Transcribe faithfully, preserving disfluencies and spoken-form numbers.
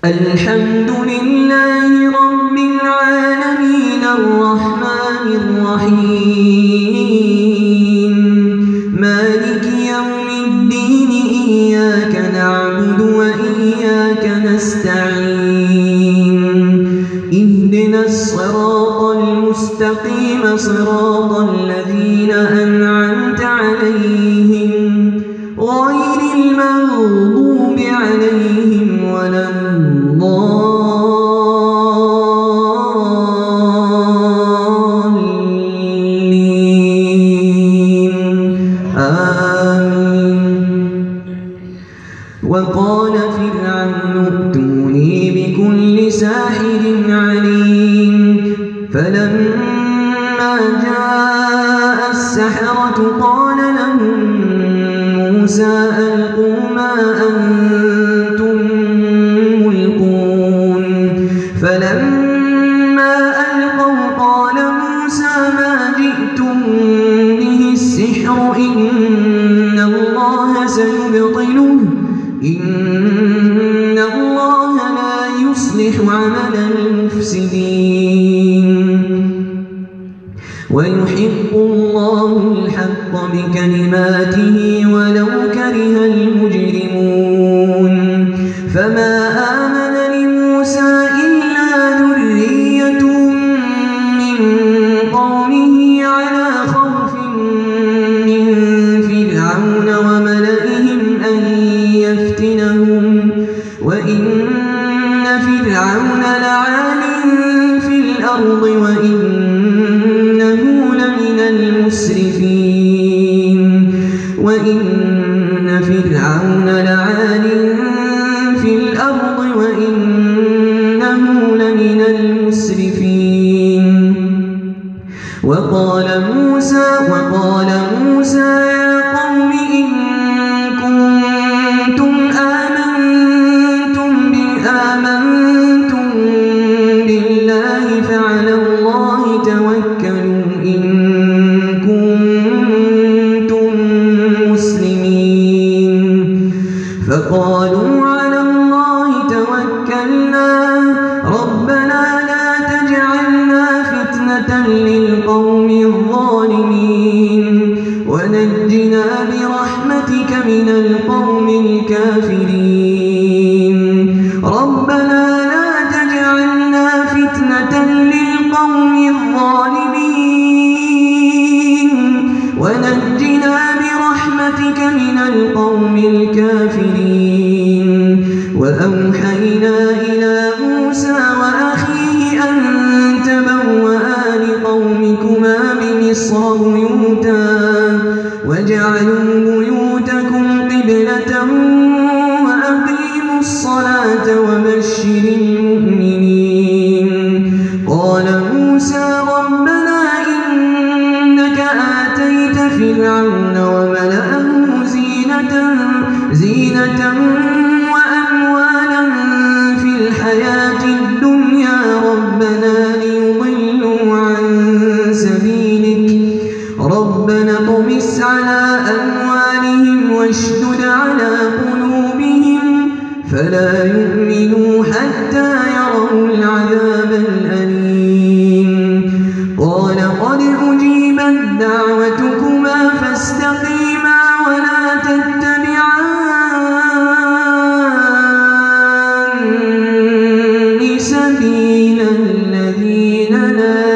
الحمد لله رب العالمين الرحمن الرحيم مالك يوم الدين إياك نعبد وإياك نستعين اهدنا الصراط المستقيم صراط الذين أنعمت عليهم غير المغضوب عليهم ولا الضالين آمين. وقال فرعون ائتوني بكل ساحر عليم فلما جاء السحرة قال لهم موسى ألقوا ما أنتم ملقون فلما ألقوا قال موسى ما جئتم به السحر إن الله سيبطله إن الله لا يصلح عمل المفسدين ويحق الله الحق بكلماته ولو كره المجرمون فما آمن لموسى إلا ذرية من قومه على خوف من فرعون وملئهم أن يفتنهم وإن فرعون لعال في الأرض وإنه لمن المسرفين وإن فرعون لعال في الأرض وإنه لمن المسرفين وقال موسى وقال موسى يا قوم إن كنتم آمنتم آمنتم بالله فعلى الله توكلوا إن كنتم مسلمين فقالوا على الله توكلنا ربنا لا تجعلنا فتنة للقوم الظالمين ونجنا برحمتك من القوم الكافرين ربنا لا تجعلنا فتنة للقوم الظالمين ونجنا برحمتك من القوم الكافرين وأوحينا إلى موسى وأخيه أن تبوأ لقومكما بمصر بيوتا وجعلوا بيوتكم قبلة وأقيموا الصلاة وبشر المؤمنين قال موسى ربنا إنك آتيت فرعون وملأه زينة زينة وأموالا في الحياة الدنيا ربنا ليضلوا عن سبيلك ربنا اطمس على أموالهم واشدد على قلوبهم فلا يؤمنوا حتى يروا العذاب الأليم قال قد أجيبت دعوتكما فاستقيما ولا تتبعان سبيل الذين لا